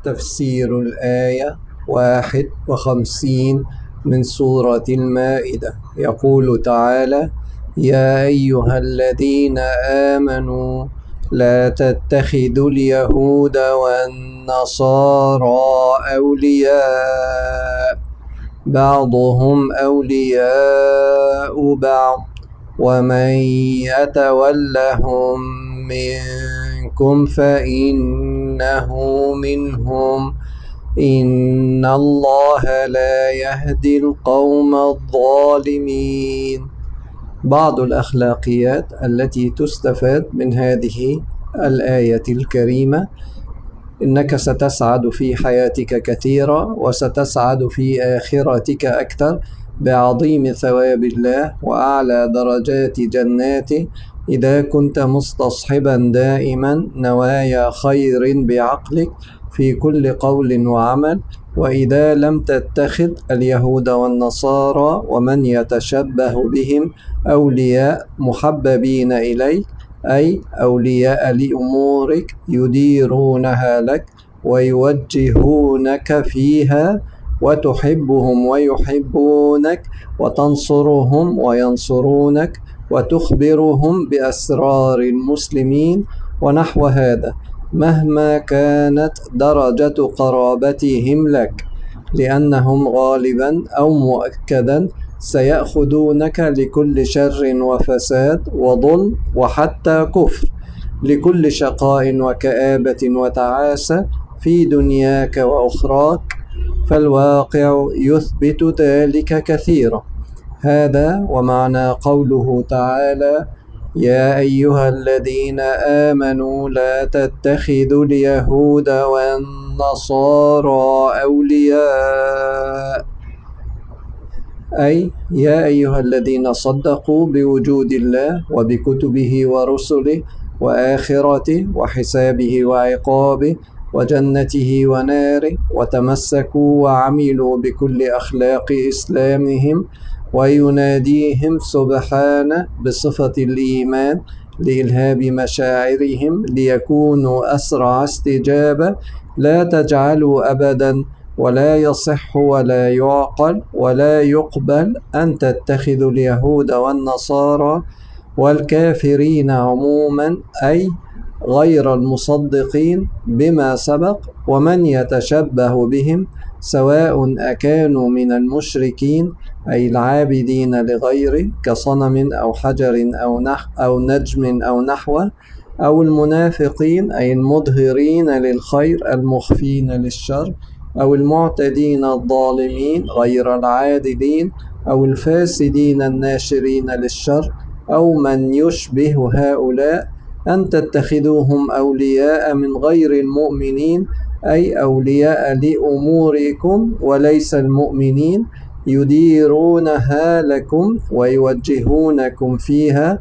تفسير الآية 51 من سورة المائدة. يقول تعالى: يا أيها الذين آمنوا لا تتخذوا اليهود والنصارى أولياء بعضهم أولياء بعض ومن يتولهم منكم فإنه منهم إن الله لا يهدي القوم الظالمين. بعض الأخلاقيات التي تستفاد من هذه الآية الكريمة: إنك ستسعد في حياتك كثيرا، وستسعد في آخرتك أكثر بعظيم ثواب الله وأعلى درجات جناته إذا كنت مستصحبا دائما نوايا خير بعقلك في كل قول وعمل. وإذا لم تتخذ اليهود والنصارى ومن يتشبه بهم أولياء محببين إليك، أي أولياء لأمورك يديرونها لك ويوجهونك فيها، وتحبهم ويحبونك، وتنصرهم وينصرونك، وتخبرهم بأسرار المسلمين ونحو هذا، مهما كانت درجة قرابتهم لك، لأنهم غالبا أو مؤكدا سيأخذونك لكل شر وفساد وظلم وحتى كفر، لكل شقاء وكآبة وتعاسة في دنياك وأخراك، فالواقع يثبت ذلك كثيرا. هذا ومعنى قوله تعالى: يا أيها الذين آمنوا لا تتخذوا اليهود والنصارى أولياء، أي يا أيها الذين صدقوا بوجود الله وبكتبه ورسله وآخرته وحسابه وعقابه وجنته وناره، وتمسكوا وعملوا بكل أخلاق إسلامهم، ويناديهم سبحانه بصفة الإيمان لإلهاب مشاعرهم ليكونوا أسرع استجابة: لا تجعلوا أبدا، ولا يصح ولا يعقل ولا يقبل أن تتخذوا اليهود والنصارى والكافرين عموما، أي غير المصدقين بما سبق ومن يتشبه بهم، سواء أكانوا من المشركين أي العابدين لغيره كصنم أو حجر أو نجم أو نحوه، أو المنافقين أي المظهرين للخير المخفين للشر، أو المعتدين الظالمين غير العادلين، أو الفاسدين الناشرين للشر، أو من يشبه هؤلاء، أن تتخذوهم أولياء من غير المؤمنين، أي أولياء لأموركم وليس المؤمنين، يديرونها لكم ويوجهونكم فيها،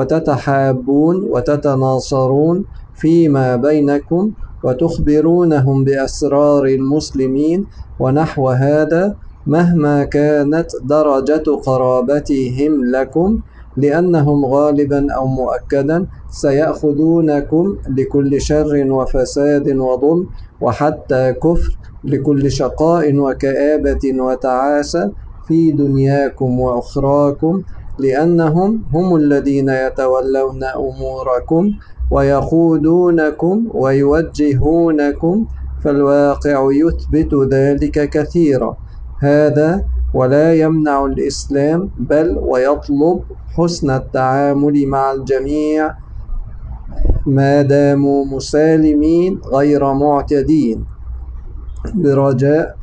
وتتحابون وتتناصرون فيما بينكم، وتخبرونهم بأسرار المسلمين ونحو هذا، مهما كانت درجة قرابتهم لكم، لأنهم غالبا أو مؤكدا سيأخذونكم لكل شر وفساد وظلم وحتى كفر، لكل شقاء وكآبة وتعاسة في دنياكم وأخراكم، لأنهم هم الذين يتولون أموركم ويقودونكم ويوجهونكم، فالواقع يثبت ذلك كثيرا. هذا ولا يمنع الإسلام، بل ويطلب حسن التعامل مع الجميع ما داموا مسالمين غير معتدين. برجاء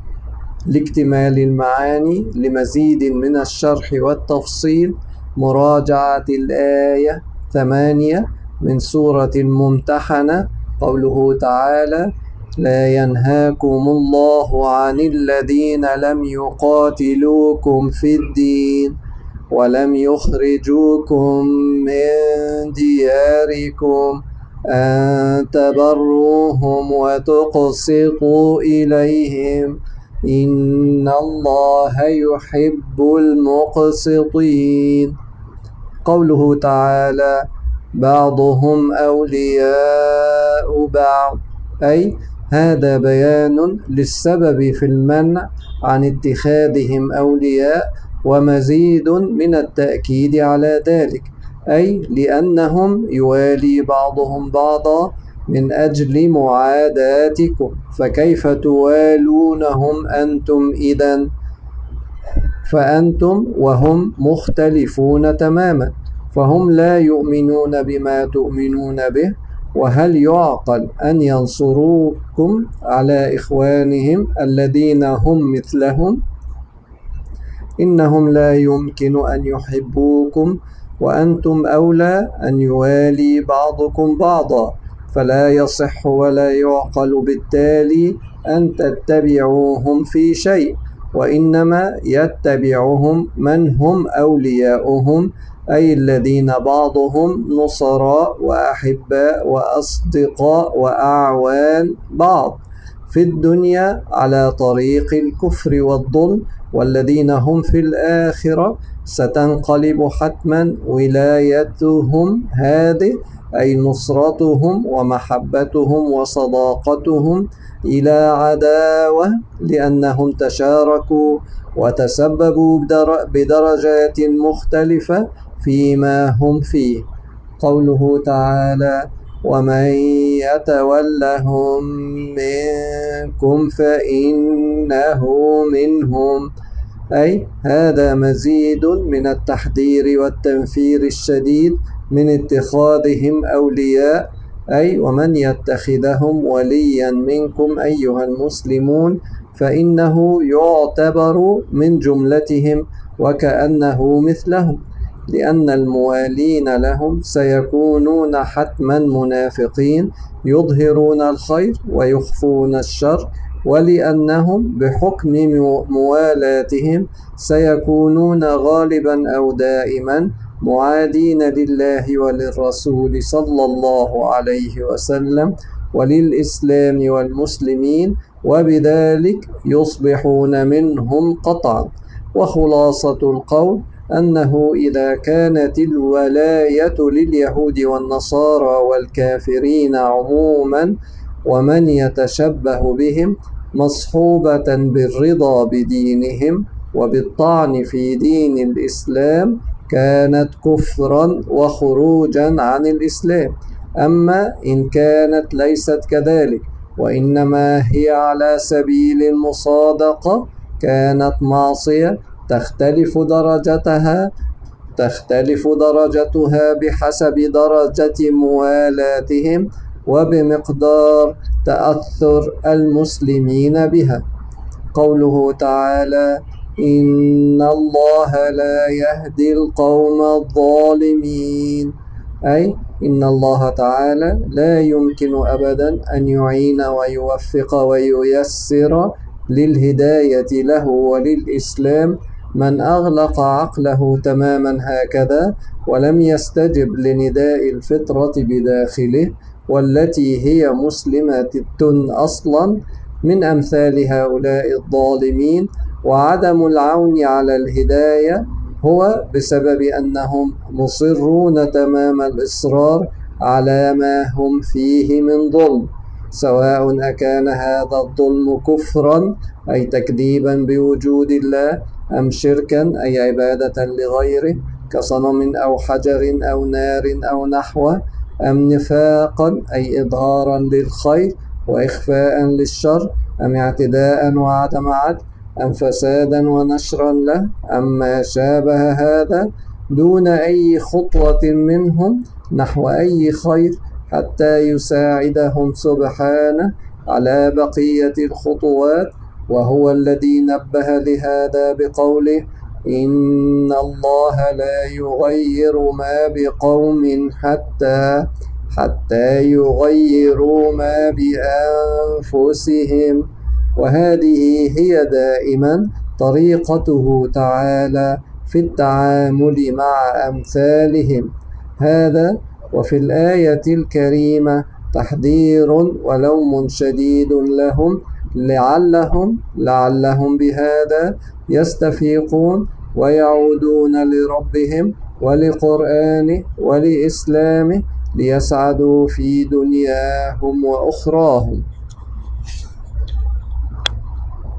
لاكتمال المعاني لمزيد من الشرح والتفصيل مراجعة الآية 8 من سورة الممتحنة. قوله تعالى: لا ينهاكم الله عن الذين لم يقاتلوكم في الدين ولم يخرجوكم من دياركم أن تبروهم وتقسطوا إليهم إن الله يحب المقسطين. قوله تعالى: بعضهم أولياء بعض، أي هذا بيان للسبب في المنع عن اتخاذهم أولياء، ومزيد من التأكيد على ذلك، أي لأنهم يوالي بعضهم بعضا من أجل معاداتكم، فكيف توالونهم أنتم إذن؟ فأنتم وهم مختلفون تماما، فهم لا يؤمنون بما تؤمنون به، وهل يعقل أن ينصروكم على إخوانهم الذين هم مثلهم؟ إنهم لا يمكن أن يحبوكم وأنتم أولى أن يوالي بعضكم بعضا، فلا يصح ولا يعقل بالتالي أن تتبعوهم في شيء، وإنما يتبعهم من هم أولياؤهم، أي الذين بعضهم نصراء وأحباء وأصدقاء وأعوان بعض في الدنيا على طريق الكفر والظلم، والذين هم في الآخرة ستنقلب حتما ولايتهم هذه، أي نصرتهم ومحبتهم وصداقتهم، إلى عداوة، لأنهم تشاركوا وتسببوا بدرجات مختلفة فيما هم فيه. قوله تعالى: ومن يتولهم منكم فإنه منهم، أي هذا مزيد من التحذير والتنفير الشديد من اتخاذهم أولياء، أي ومن يتخذهم وليا منكم أيها المسلمون فإنه يعتبر من جملتهم وكأنه مثلهم، لأن الموالين لهم سيكونون حتما منافقين يظهرون الخير ويخفون الشر، ولأنهم بحكم موالاتهم سيكونون غالبا أو دائما معادين لله وللرسول صلى الله عليه وسلم وللإسلام والمسلمين، وبذلك يصبحون منهم قطعا. وخلاصة القول أنه إذا كانت الولاية لليهود والنصارى والكافرين عموما ومن يتشبه بهم مصحوبة بالرضا بدينهم وبالطعن في دين الإسلام، كانت كفرا وخروجا عن الإسلام. أما إن كانت ليست كذلك وإنما هي على سبيل المصادقة، كانت معصية تختلف درجتها بحسب درجة موالاتهم وبمقدار تأثر المسلمين بها. قوله تعالى: إن الله لا يهدي القوم الظالمين، أي إن الله تعالى لا يمكن أبدا أن يعين ويوفق وييسر للهداية له وللإسلام من أغلق عقله تماما هكذا ولم يستجب لنداء الفطرة بداخله، والتي هي مسلمة أصلا، من أمثال هؤلاء الظالمين. وعدم العون على الهداية هو بسبب أنهم مصرون تمام الإصرار على ما هم فيه من ظلم، سواء أكان هذا الظلم كفرا أي تكذيبا بوجود الله، أم شركا أي عبادة لغيره كصنم أو حجر أو نار أو نحوه، أم نفاقا أي إظهارا للخير وإخفاء للشر، أم اعتداء وعدم عدل، أم فسادا ونشرا له، أم ما شابه هذا، دون أي خطوة منهم نحو أي خير حتى يساعدهم سبحانه على بقية الخطوات. وهو الذي نبه لهذا بقوله: إن الله لا يغير ما بقوم حتى يغيروا ما بأنفسهم. وهذه هي دائما طريقته تعالى في التعامل مع أمثالهم هذا. وفي الآية الكريمة تحذير ولوم شديد لهم لعلهم بهذا يستفيقون ويعودون لربهم ولقرآنه ولإسلامه ليسعدوا في دنياهم وأخراهم.